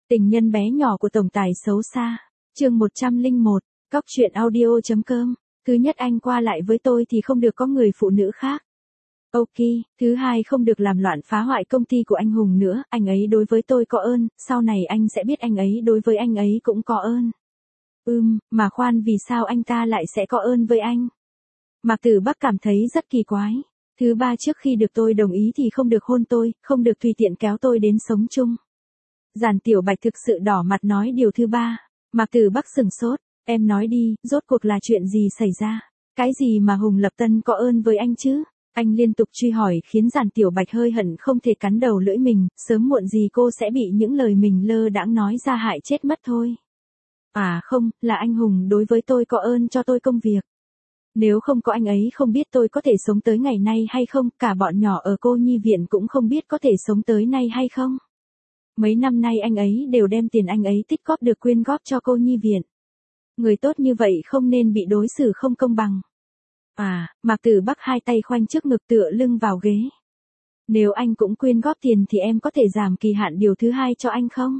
Tình nhân bé nhỏ của tổng tài xấu xa. Chương 101, Cóc truyện audio.com. Thứ nhất, anh qua lại với tôi thì không được có người phụ nữ khác. Ok. Thứ hai, không được làm loạn phá hoại công ty của anh Hùng nữa, anh ấy đối với tôi có ơn, sau này anh sẽ biết anh ấy đối với anh ấy cũng có ơn. Mà khoan, vì sao anh ta lại sẽ có ơn với anh? Mạc Tử Bắc cảm thấy rất kỳ quái. Thứ ba, trước khi được tôi đồng ý thì không được hôn tôi, không được tùy tiện kéo tôi đến sống chung. Giản Tiểu Bạch thực sự đỏ mặt nói điều thứ ba. Mạc Tử Bắc sừng sốt, em nói đi, rốt cuộc là chuyện gì xảy ra? Cái gì mà Hùng Lập Tân có ơn với anh chứ? Anh liên tục truy hỏi khiến Giản Tiểu Bạch hơi hận không thể cắn đầu lưỡi mình, sớm muộn gì cô sẽ bị những lời mình lơ đãng nói ra hại chết mất thôi. À không, là anh Hùng đối với tôi có ơn cho tôi công việc. Nếu không có anh ấy không biết tôi có thể sống tới ngày nay hay không, cả bọn nhỏ ở cô nhi viện cũng không biết có thể sống tới nay hay không. Mấy năm nay anh ấy đều đem tiền anh ấy tích góp được quyên góp cho cô nhi viện. Người tốt như vậy không nên bị đối xử không công bằng. Mạc Tử Bắc hai tay khoanh trước ngực tựa lưng vào ghế. Nếu anh cũng quyên góp tiền thì em có thể giảm kỳ hạn điều thứ hai cho anh không?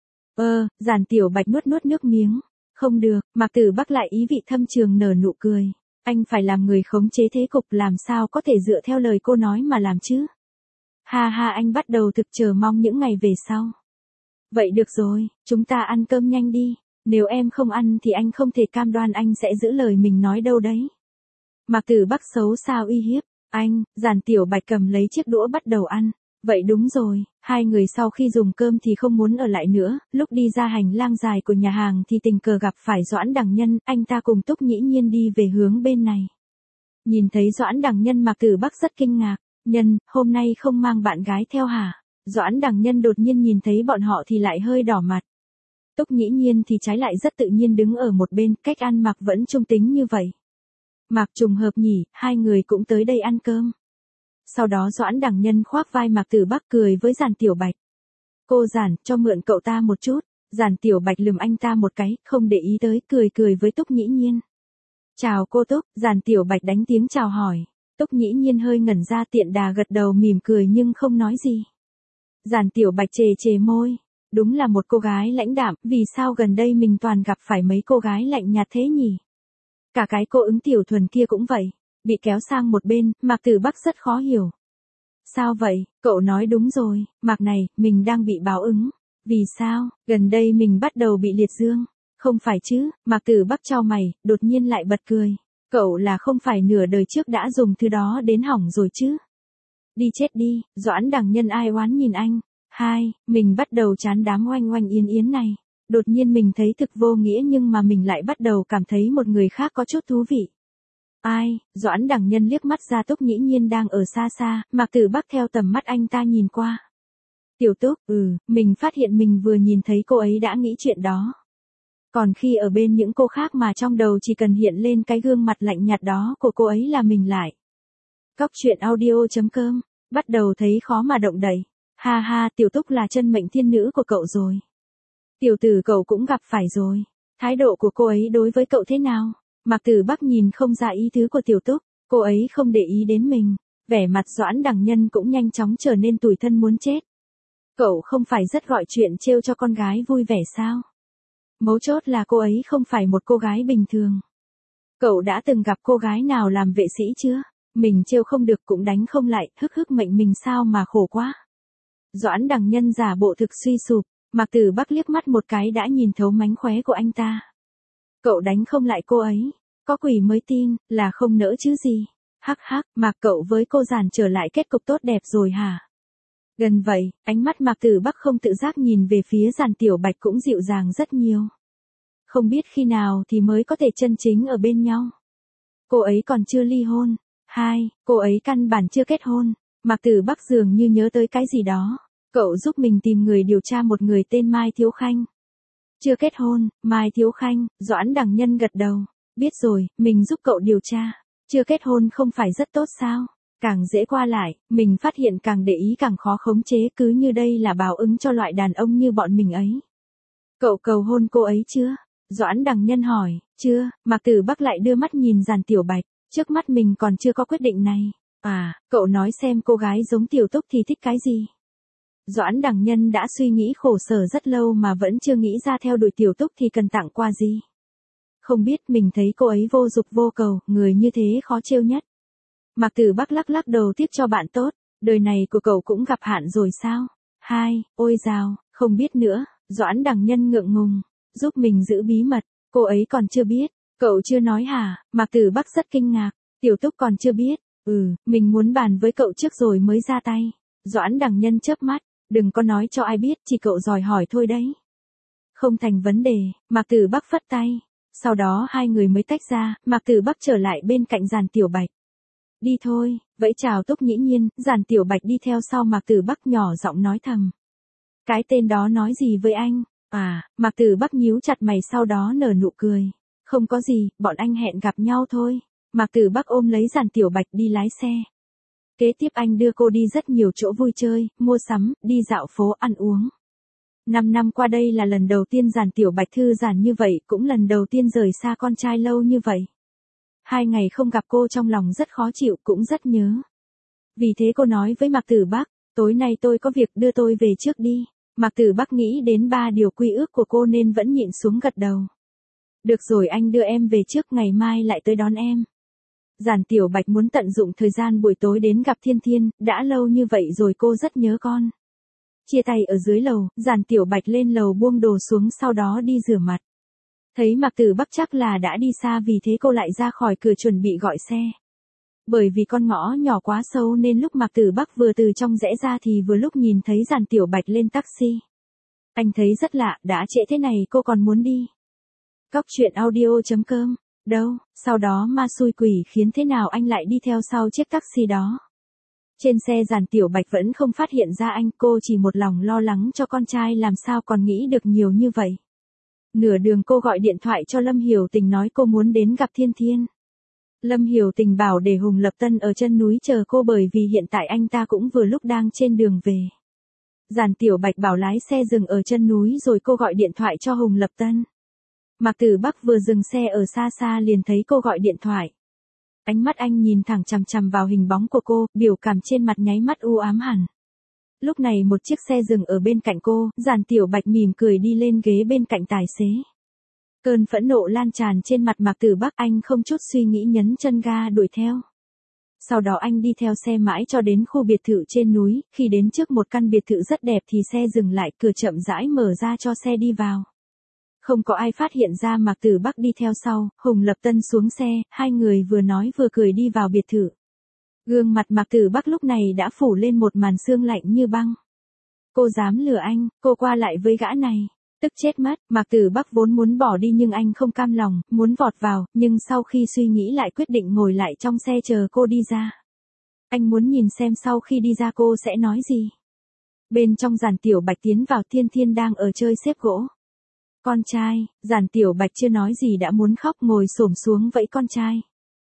Giản Tiểu Bạch nuốt nước miếng. Không được, Mạc Tử Bắc lại ý vị thâm trường nở nụ cười. Anh phải làm người khống chế thế cục, làm sao có thể dựa theo lời cô nói mà làm chứ? Ha, anh bắt đầu thực chờ mong những ngày về sau. Vậy được rồi, chúng ta ăn cơm nhanh đi. Nếu em không ăn thì anh không thể cam đoan anh sẽ giữ lời mình nói đâu đấy. Mạc Tử Bắc xấu xa uy hiếp. Anh, Giản Tiểu Bạch cầm lấy chiếc đũa bắt đầu ăn. Vậy đúng rồi, hai người sau khi dùng cơm thì không muốn ở lại nữa, lúc đi ra hành lang dài của nhà hàng thì tình cờ gặp phải Doãn Đằng Nhân, anh ta cùng Túc Nhĩ Nhiên đi về hướng bên này. Nhìn thấy Doãn Đằng Nhân, Mạc Tử Bắc rất kinh ngạc. Nhân, hôm nay không mang bạn gái theo hả? Doãn Đằng Nhân đột nhiên nhìn thấy bọn họ thì lại hơi đỏ mặt. Túc Nhĩ Nhiên thì trái lại rất tự nhiên đứng ở một bên, cách ăn mặc vẫn trung tính như vậy. Mạc, trùng hợp nhỉ, hai người cũng tới đây ăn cơm. Sau đó Doãn Đằng Nhân khoác vai Mạc Tử Bắc cười với Giản Tiểu Bạch. Cô Giản, cho mượn cậu ta một chút. Giản Tiểu Bạch lườm anh ta một cái, không để ý tới, cười với Túc Nhĩ Nhiên. Chào cô Túc, Giản Tiểu Bạch đánh tiếng chào hỏi. Túc Nhĩ Nhiên hơi ngẩn ra, tiện đà gật đầu mỉm cười nhưng không nói gì. Giản Tiểu Bạch chề môi. Đúng là một cô gái lãnh đạm, vì sao gần đây mình toàn gặp phải mấy cô gái lạnh nhạt thế nhỉ? Cả cái cô Ứng Tiểu Thuần kia cũng vậy. Bị kéo sang một bên, Mạc Tử Bắc rất khó hiểu. Sao vậy, cậu nói đúng rồi, Mạc này, mình đang bị báo ứng. Vì sao, gần đây mình bắt đầu bị liệt dương. Không phải chứ, Mạc Tử Bắc chau mày, đột nhiên lại bật cười. Cậu là không phải nửa đời trước đã dùng thứ đó đến hỏng rồi chứ? Đi chết đi, Doãn Đằng Nhân ai oán nhìn anh. Mình bắt đầu chán đám oanh oanh yến này. Đột nhiên mình thấy thực vô nghĩa nhưng mà mình lại bắt đầu cảm thấy một người khác có chút thú vị. Doãn Đằng Nhân liếc mắt ra Túc Nhĩ Nhiên đang ở xa, Mạc Tử Bắc theo tầm mắt anh ta nhìn qua. Tiểu Túc, mình phát hiện mình vừa nhìn thấy cô ấy đã nghĩ chuyện đó. Còn khi ở bên những cô khác mà trong đầu chỉ cần hiện lên cái gương mặt lạnh nhạt đó của cô ấy là mình lại. Cóc truyện audio.com, bắt đầu thấy khó mà động đậy. Ha, Tiểu Túc là chân mệnh thiên nữ của cậu rồi. Tiểu tử cậu cũng gặp phải rồi. Thái độ của cô ấy đối với cậu thế nào? Mạc Tử Bắc nhìn không ra ý tứ của Tiểu Túc, cô ấy không để ý đến mình. Vẻ mặt Doãn Đằng Nhân cũng nhanh chóng trở nên tủi thân muốn chết. Cậu không phải rất gọi chuyện trêu cho con gái vui vẻ sao? Mấu chốt là cô ấy không phải một cô gái bình thường. Cậu đã từng gặp cô gái nào làm vệ sĩ chưa? Mình trêu không được cũng đánh không lại, hức mệnh mình sao mà khổ quá. Doãn Đằng Nhân giả bộ thực suy sụp, Mạc Tử Bắc liếc mắt một cái đã nhìn thấu mánh khóe của anh ta. Cậu đánh không lại cô ấy, có quỷ mới tin, là không nỡ chứ gì. Hắc, Mạc cậu với cô Giản trở lại kết cục tốt đẹp rồi hả? Gần vậy, ánh mắt Mạc Tử Bắc không tự giác nhìn về phía Giản Tiểu Bạch cũng dịu dàng rất nhiều. Không biết khi nào thì mới có thể chân chính ở bên nhau. Cô ấy còn chưa ly hôn. Cô ấy căn bản chưa kết hôn. Mạc Tử Bắc dường như nhớ tới cái gì đó. Cậu giúp mình tìm người điều tra một người tên Mai Thiếu Khanh. Chưa kết hôn, Mai Thiếu Khanh, Doãn Đằng Nhân gật đầu. Biết rồi, mình giúp cậu điều tra. Chưa kết hôn không phải rất tốt sao? Càng dễ qua lại, mình phát hiện càng để ý càng khó khống chế, cứ như đây là báo ứng cho loại đàn ông như bọn mình ấy. Cậu cầu hôn cô ấy chưa? Doãn Đằng Nhân hỏi. Chưa, Mạc Tử Bắc lại đưa mắt nhìn Giản Tiểu Bạch. Trước mắt mình còn chưa có quyết định này. Cậu nói xem cô gái giống Tiểu Túc thì thích cái gì? Doãn Đằng Nhân đã suy nghĩ khổ sở rất lâu mà vẫn chưa nghĩ ra theo đuổi Tiểu Túc thì cần tặng quà gì. Không biết mình thấy cô ấy vô dục vô cầu, người như thế khó trêu nhất. Mạc Tử Bắc lắc lắc đầu tiếc cho bạn tốt, đời này của cậu cũng gặp hạn rồi sao? Ôi dào, không biết nữa, Doãn Đằng Nhân ngượng ngùng, giúp mình giữ bí mật, cô ấy còn chưa biết, cậu chưa nói hả? Mạc Tử Bắc rất kinh ngạc, Tiểu Túc còn chưa biết, mình muốn bàn với cậu trước rồi mới ra tay. Doãn Đằng Nhân chớp mắt, đừng có nói cho ai biết, chỉ cậu dòi hỏi thôi đấy. Không thành vấn đề, Mạc Tử Bắc phất tay. Sau đó hai người mới tách ra, Mạc Tử Bắc trở lại bên cạnh Giản Tiểu Bạch. Đi thôi, vẫy chào Túc Nhĩ Nhiên, Giản Tiểu Bạch đi theo sau Mạc Tử Bắc nhỏ giọng nói thầm. Cái tên đó nói gì với anh? Mạc Tử Bắc nhíu chặt mày sau đó nở nụ cười. Không có gì, bọn anh hẹn gặp nhau thôi. Mạc Tử Bắc ôm lấy Giản Tiểu Bạch đi lái xe. Kế tiếp anh đưa cô đi rất nhiều chỗ vui chơi, mua sắm, đi dạo phố ăn uống. 5 năm qua đây là lần đầu tiên Giản Tiểu Bạch thư giãn như vậy, cũng lần đầu tiên rời xa con trai lâu như vậy. 2 ngày không gặp cô trong lòng rất khó chịu, cũng rất nhớ. Vì thế cô nói với Mạc Tử Bắc, tối nay tôi có việc, đưa tôi về trước đi. Mạc Tử Bắc nghĩ đến 3 điều quy ước của cô nên vẫn nhịn xuống gật đầu. Được rồi, anh đưa em về trước, ngày mai lại tới đón em. Giản Tiểu Bạch muốn tận dụng thời gian buổi tối đến gặp Thiên Thiên, đã lâu như vậy rồi cô rất nhớ con. Chia tay ở dưới lầu, Giản Tiểu Bạch lên lầu buông đồ xuống sau đó đi rửa mặt. Thấy Mạc Tử Bắc chắc là đã đi xa, vì thế cô lại ra khỏi cửa chuẩn bị gọi xe. Bởi vì con ngõ nhỏ quá sâu nên lúc Mạc Tử Bắc vừa từ trong rẽ ra thì vừa lúc nhìn thấy Giản Tiểu Bạch lên taxi. Anh thấy rất lạ, đã trễ thế này cô còn muốn đi. Cóc truyện audio.com. Đâu, sau đó ma xui quỷ khiến thế nào anh lại đi theo sau chiếc taxi đó. Trên xe Giản Tiểu Bạch vẫn không phát hiện ra anh, cô chỉ một lòng lo lắng cho con trai, làm sao còn nghĩ được nhiều như vậy. Nửa đường cô gọi điện thoại cho Lâm Hiểu Tình nói cô muốn đến gặp Thiên Thiên. Lâm Hiểu Tình bảo để Hùng Lập Tân ở chân núi chờ cô bởi vì hiện tại anh ta cũng vừa lúc đang trên đường về. Giản Tiểu Bạch bảo lái xe dừng ở chân núi rồi cô gọi điện thoại cho Hùng Lập Tân. Mạc Tử Bắc vừa dừng xe ở xa xa liền thấy cô gọi điện thoại. Ánh mắt anh nhìn thẳng chằm chằm vào hình bóng của cô, biểu cảm trên mặt nháy mắt u ám hẳn. Lúc này một chiếc xe dừng ở bên cạnh cô, Giản Tiểu Bạch mỉm cười đi lên ghế bên cạnh tài xế. Cơn phẫn nộ lan tràn trên mặt Mạc Tử Bắc, anh không chút suy nghĩ nhấn chân ga đuổi theo. Sau đó anh đi theo xe mãi cho đến khu biệt thự trên núi, khi đến trước một căn biệt thự rất đẹp thì xe dừng lại, cửa chậm rãi mở ra cho xe đi vào. Không có ai phát hiện ra Mạc Tử Bắc đi theo sau, Hùng Lập Tân xuống xe, hai người vừa nói vừa cười đi vào biệt thự. Gương mặt Mạc Tử Bắc lúc này đã phủ lên một màn sương lạnh như băng. Cô dám lừa anh, cô qua lại với gã này. Tức chết mất, Mạc Tử Bắc vốn muốn bỏ đi nhưng anh không cam lòng, muốn vọt vào, nhưng sau khi suy nghĩ lại quyết định ngồi lại trong xe chờ cô đi ra. Anh muốn nhìn xem sau khi đi ra cô sẽ nói gì. Bên trong Giản Tiểu Bạch tiến vào, Thiên Thiên đang ở chơi xếp gỗ. Con trai, Giản Tiểu Bạch chưa nói gì đã muốn khóc, ngồi xổm xuống vẫy con trai.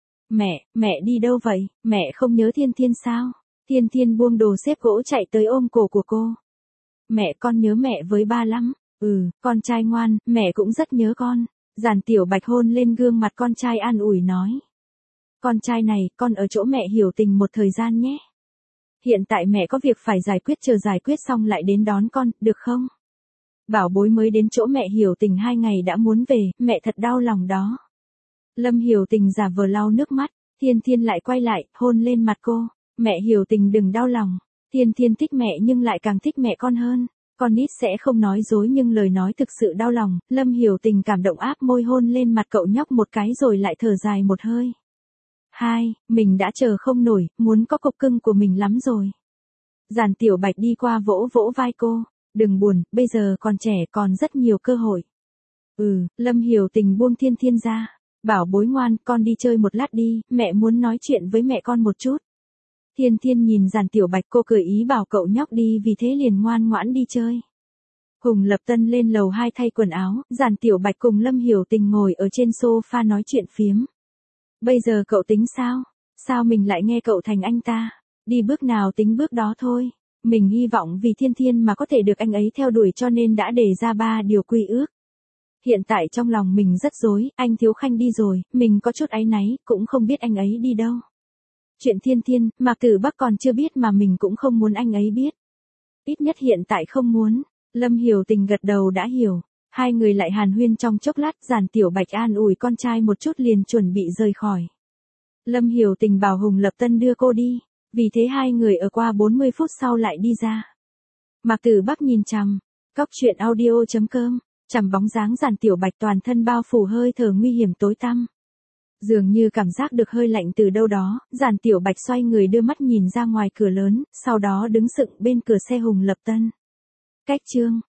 Mẹ đi đâu vậy, mẹ không nhớ Thiên Thiên sao? Thiên Thiên buông đồ xếp gỗ chạy tới ôm cổ của cô. Mẹ, con nhớ mẹ với ba lắm. Con trai ngoan, mẹ cũng rất nhớ con. Giản Tiểu Bạch hôn lên gương mặt con trai an ủi nói. Con trai này, con ở chỗ mẹ Hiểu Tình một thời gian nhé. Hiện tại mẹ có việc phải giải quyết, chờ giải quyết xong lại đến đón con, được không? Bảo bối mới đến chỗ mẹ Hiểu Tình 2 ngày đã muốn về, mẹ thật đau lòng đó. Lâm Hiểu Tình giả vờ lau nước mắt, Thiên Thiên lại quay lại, hôn lên mặt cô. Mẹ Hiểu Tình đừng đau lòng. Thiên Thiên thích mẹ nhưng lại càng thích mẹ con hơn. Con nít sẽ không nói dối nhưng lời nói thực sự đau lòng. Lâm Hiểu Tình cảm động áp môi hôn lên mặt cậu nhóc một cái rồi lại thở dài một hơi. Mình đã chờ không nổi, muốn có cục cưng của mình lắm rồi. Giản Tiểu Bạch đi qua vỗ vỗ vai cô. Đừng buồn, bây giờ còn trẻ, còn rất nhiều cơ hội. Lâm Hiểu Tình buông Thiên Thiên ra. Bảo bối ngoan, con đi chơi một lát đi, mẹ muốn nói chuyện với mẹ con một chút. Thiên Thiên nhìn Giản Tiểu Bạch, cô cười ý bảo cậu nhóc đi, vì thế liền ngoan ngoãn đi chơi. Hùng Lập Tân lên lầu 2 thay quần áo, Giản Tiểu Bạch cùng Lâm Hiểu Tình ngồi ở trên sofa nói chuyện phiếm. Bây giờ cậu tính sao? Sao mình lại nghe cậu thành anh ta? Đi bước nào tính bước đó thôi. Mình hy vọng vì Thiên Thiên mà có thể được anh ấy theo đuổi cho nên đã đề ra 3 điều quy ước. Hiện tại trong lòng mình rất rối, anh Thiếu Khanh đi rồi, mình có chút áy náy, cũng không biết anh ấy đi đâu. Chuyện Thiên Thiên, Mạc Tử Bắc còn chưa biết mà mình cũng không muốn anh ấy biết. Ít nhất hiện tại không muốn. Lâm Hiểu Tình gật đầu đã hiểu. Hai người lại hàn huyên trong chốc lát, Giản Tiểu Bạch an ủi con trai một chút liền chuẩn bị rời khỏi. Lâm Hiểu Tình bảo Hùng Lập Tân đưa cô đi, vì thế hai người ở qua 40 phút sau lại đi ra. Mạc Tử Bắc nhìn chằm, cóc truyện audio.com, chằm bóng dáng Giản Tiểu Bạch toàn thân bao phủ hơi thở nguy hiểm tối tăm. Dường như cảm giác được hơi lạnh từ đâu đó, Giản Tiểu Bạch xoay người đưa mắt nhìn ra ngoài cửa lớn, sau đó đứng sững bên cửa xe Hùng Lập Tân. Cách chương